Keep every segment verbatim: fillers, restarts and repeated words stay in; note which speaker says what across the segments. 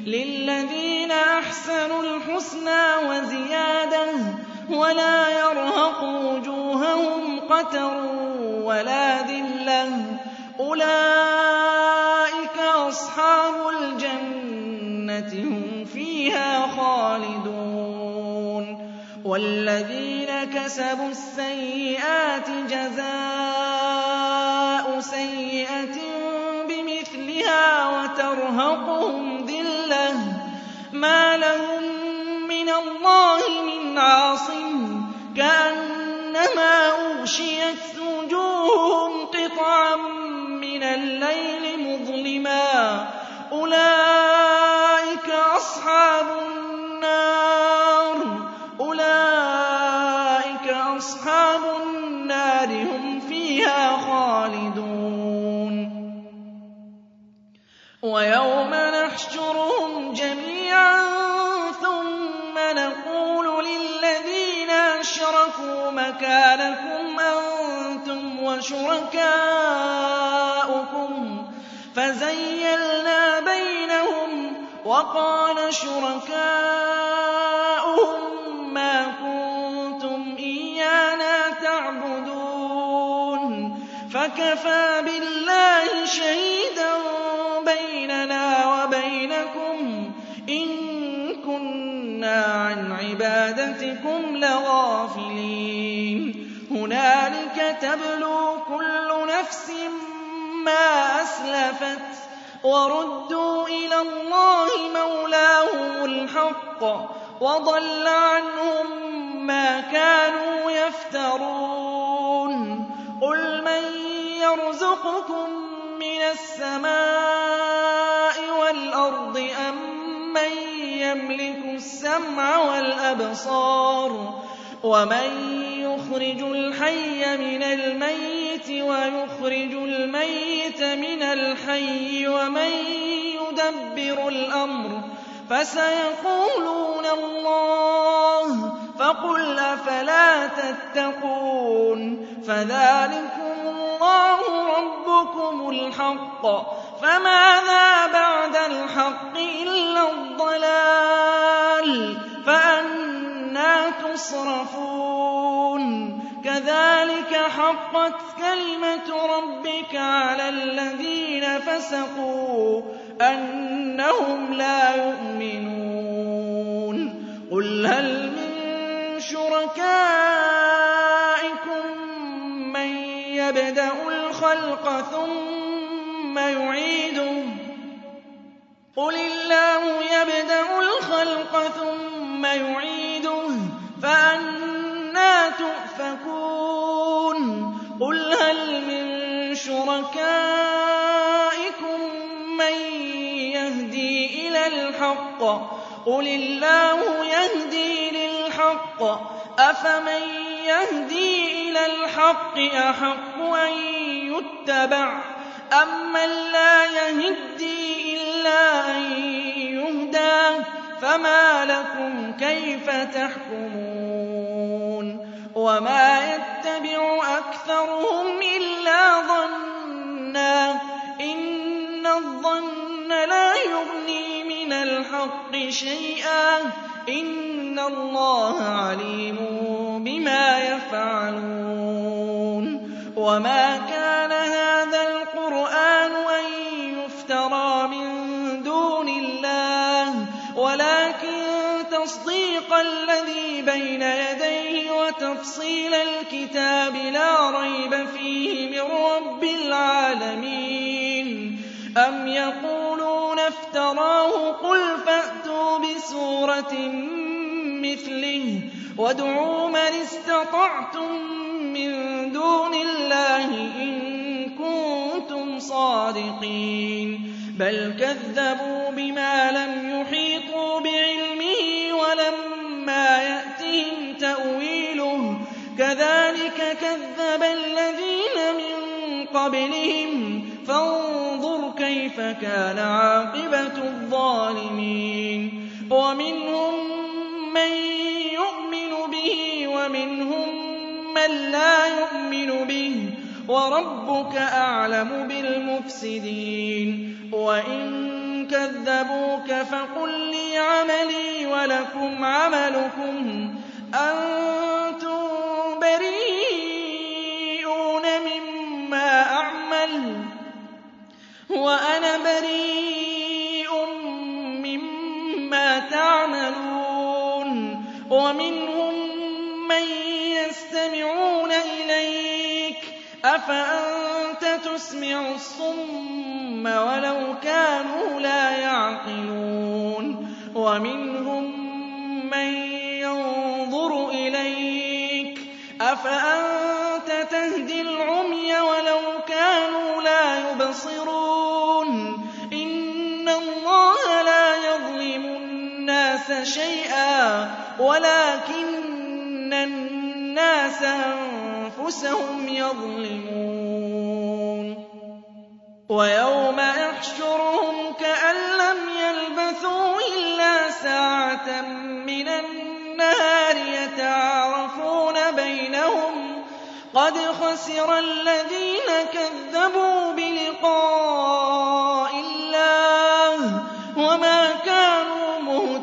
Speaker 1: لِلَّذِينَ أَحْسَنُوا الْحُسْنَىٰ وَزِيَادَةٌ وَلَا يَرْهَقُ وُجُوهَهُمْ قَتَرٌ وَلَا ذِلَّةٌ ۚ أُولَٰئِكَ أَصْحَابُ الْجَنَّةِ ۖ هُمْ فِيهَا خَالِدُونَ وَالَّذِينَ كَسَبُوا السَّيِّئَاتِ جَزَاءُ سَيِّئَةٍ بِمِثْلِهَا وَتَرْهَقُهُمْ ذِلَّةٌ ۖ مَّا لَهُم مِّنَ اللَّهِ مِنْ عَاصِمٍ ۖ كَأَنَّمَا أُغْشِيَتْ وُجُوهُهُمْ قِطَعًا مِّنَ اللَّيْلِ مُظْلِمًا ۚ أُولَٰئِكَ أَصْحَابُ النَّارِ أُولَٰئِكَ أَصْحَابُ النَّارِ ۖ هُمْ فِيهَا خَالِدُونَ وَيَوْمَ نَحْشُرُهُمْ جَمِيعًا ثُمَّ نَقُولُ لِلَّذِينَ أَشْرَكُوا مَكَانَكُمْ أَنتُمْ وَشُرَكَاؤُكُمْ فَزَيَّلْنَا بَيْنَهُمْ وَقَالَ شُرَكَاؤُهُم مَّا كُنتُمْ إِيَّانَا تَعْبُدُونَ فَكَفَىٰ بِاللَّهِ شَهِيدًا بَيْنَنَا وَبَيْنَكُمْ إِن كُنَّا عَنْ عِبَادَتِكُمْ لَغَافِلِينَ هُنَالِكَ تَبْلُو كُلُّ نَفْسٍ مَّا أَسْلَفَتْ وَرُدُّوا إِلَى اللَّهِ مَوْلَاهُمُ الْحَقِّ وَضَلَّ عَنْهُم مَّا كَانُوا يَفْتَرُونَ قُلْ مَن يَرْزُقُكُم مِّنَ السَّمَاءِ وَالْأَرْضِ أَمَّن يَمْلِكُ السَّمْعَ وَالْأَبْصَارَ وَمَن يُخْرِجُ الْحَيَّ مِنَ الْمَيِّتِ وَيُخْرِجُ الْمَيِّتَ مِنَ الْحَيِّ وَمَن يُدَبِّرُ الْأَمْرَ فَسَيَقُولُونَ اللَّهُ فَقُلْ أَفَلَا تَتَّقُونَ فَذَٰلِكُمُ اللَّهُ رَبُّكُمُ الْحَقُّ فَمَاذَا بَعْدَ الْحَقِّ إِلَّا الضَّلَالُ فَأَنَّىٰ تُصْرَفُونَ كَذَٰلِكَ حَقَّتْ كَلِمَةُ رَبِّكَ عَلَى الَّذِينَ فَسَقُوا أَنَّهُمْ لَا يُؤْمِنُونَ قُلْ هَلْ مِن شُرَكَائِكُم مَّن يَبْدَأُ الْخَلْقَ ثُمَّ يُعِيدُهُ ۚ قُلِ اللَّهُ يَبْدَأُ الْخَلْقَ ثُمَّ يُعِيدُهُ فَأَنَّىٰ تُؤْفَكُونَ قُلْ هَلْ مِن شُرَكَائِكُم مَّن يَهْدِي إِلَى الْحَقِّ قُلِ اللَّهُ يَهْدِي لِلْحَقِّ ۗ أَفَمَن يَهْدِي إِلَى الْحَقِّ أَحَقُّ أَن يُتَّبَعَ أَمَّن لَّا يَهِدِّي إِلَّا أَن يُهْدَىٰ فَمَا لَكُمْ كَيْفَ تَحْكُمُونَ وَمَا يَتَّبِعُ أَكْثَرُهُمْ إِلَّا ظَنًّا ۚ إِنَّ الظَّنَّ لَا يُغْنِي مِنَ الْحَقِّ شَيْئًا ۚ إِنَّ اللَّهَ عَلِيمٌ بِمَا يَفْعَلُونَ وَمَا كَانَ هَٰذَا الْقُرْآنُ أَن يُفْتَرَىٰ مِن دُونِ اللَّهِ وَلَٰكِن تَصْدِيقَ الَّذِي بَيْنَ يَدَيْهِ وَتَفْصِيلَ الْكِتَابِ لَا رَيْبَ فِيهِ مِن رَّبِّ الْعَالَمِينَ أَمْ يَقُولُونَ افْتَرَاهُ ۖ قُلْ فَأْتُوا بِسُورَةٍ مِّثْلِهِ وَادْعُوا مَنِ اسْتَطَعْتُم مِّن دُونِ اللَّهِ إِن كُنتُمْ صَادِقِينَ بَلْ كَذَّبُوا بِمَا لَمْ يُحِيطُوا بِعِلْمِهِ وَلَمَّا يَأْتِهِمْ تَأْوِيلُهُ ۚ كَذَٰلِكَ كَذَّبَ الَّذِينَ مِن قَبْلِهِمْ ۖ فَانظُرْ كَيْفَ كَانَ عَاقِبَةُ الظَّالِمِينَ وَمِنْهُم مَّن يُؤْمِنُ بِهِ وَمِنْهُم مَّن لَّا يُؤْمِنُ بِهِ ۚ وَرَبُّكَ أَعْلَمُ بِالْمُفْسِدِينَ وَإِن كَذَّبُوكَ فَقُل لِّي عَمَلِي وَلَكُمْ عَمَلُكُمْ أَنتُم بَرِيئُونَ مِمَّا أَعْمَلُ وَأَنَا بَرِيءٌ مِّمَّا تَعْمَلُونَ وَمِنْهُم مَّن يَسْتَمِعُونَ إِلَيْكَ ۚ أَفَأَنتَ تُسْمِعُ الصُّمَّ وَلَوْ كَانُوا لَا يَعْقِلُونَ وَمِنْهُم مَّن يَنظُرُ إِلَيْكَ ۚ أَفَأَنتَ تَهْدِي الْعُمْيَ وَلَوْ كَانُوا لَا يُبْصِرُونَ إِنَّ اللَّهَ لَا يَظْلِمُ النَّاسَ شَيْئًا وَلَٰكِنَّ النَّاسَ أَنفُسَهُمْ يَظْلِمُونَ وَيَوْمَ يَحْشُرُهُمْ كَأَن لَّمْ يَلْبَثُوا إِلَّا سَاعَةً مِّنَ النَّهَارِ يَتَعَارَفُونَ بَيْنَهُمْ قَدْ خَسِرَ الَّذِينَ كَذَّبُوا بِلِقَاءِ اللَّهِ وَمَا كَانُوا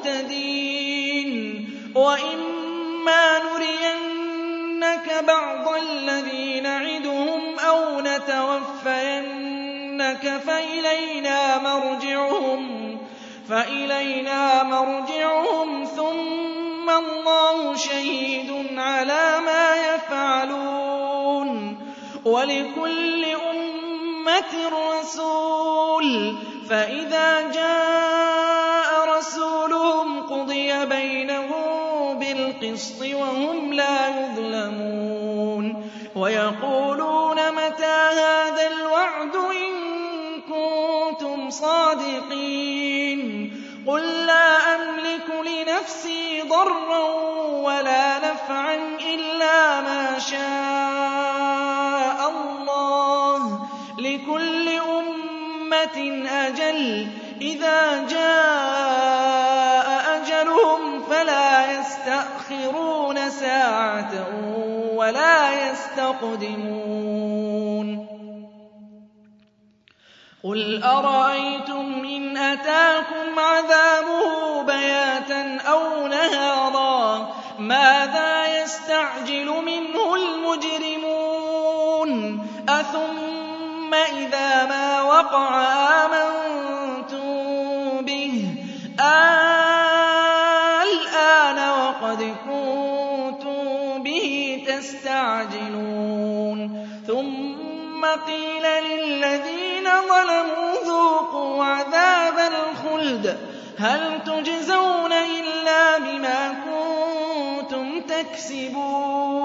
Speaker 1: مُهْتَدِينَ وَإِمَّا نُرِيَنَّكَ بَعْضَ الَّذِي نَعِدُهُمْ أَوْ نَتَوَفَّيَنَّكَ فَإِلَيْنَا مَرْجِعُهُمْ فَإِلَيْنَا مَرْجِعُهُمْ ثُمَّ اللَّهُ شَهِيدٌ عَلَىٰ مَا يَفْعَلُونَ وَلِكُلِّ أُمَّةٍ رَّسُولٌ فَإِذَا جَاءَ رَسُولُهُمْ قُضِيَ بَيْنَهُم بِالْقِسْطِ وَهُمْ لَا يُظْلَمُونَ وَيَقُولُونَ مَتَىٰ هَٰذَا الْوَعْدُ إِن كُنتُمْ صَادِقِينَ قُل لَّا أَمْلِكُ لِنَفْسِي ضَرًّا وَلَا نَفْعًا إِلَّا مَا شَاءَ اللَّهُ ۗ لِكُلِّ أُمَّةٍ أَجَلٌ ۚ إِذَا جَاءَ أَجَلُهُمْ فَلَا يَسْتَأْخِرُونَ سَاعَةً وَلَا يَسْتَقْدِمُونَ قُلْ أَرَأَيْتُمْ إِنْ أَتَاكُمْ عَذَابُهُ بَيَاتًا أَوْ نَهَارًا مَاذَا يَسْتَعْجِلُ مِنْهُ الْمُجْرِمُونَ أَثُمَّ إِذَا مَا وَقَعَ آمَنتُم بِهِ آلْآنَ وَقَدْ كُنتُم بِهِ تَسْتَعْجِلُونَ ثُمَّ قِيلَ لِلَّذِينَ ظَلَمُوا ذُوقُوا عَذَابَ الْخُلْدِ هَلْ تُجْزَوْنَ إِلَّا بِمَا كُنتُمْ تَكْسِبُونَ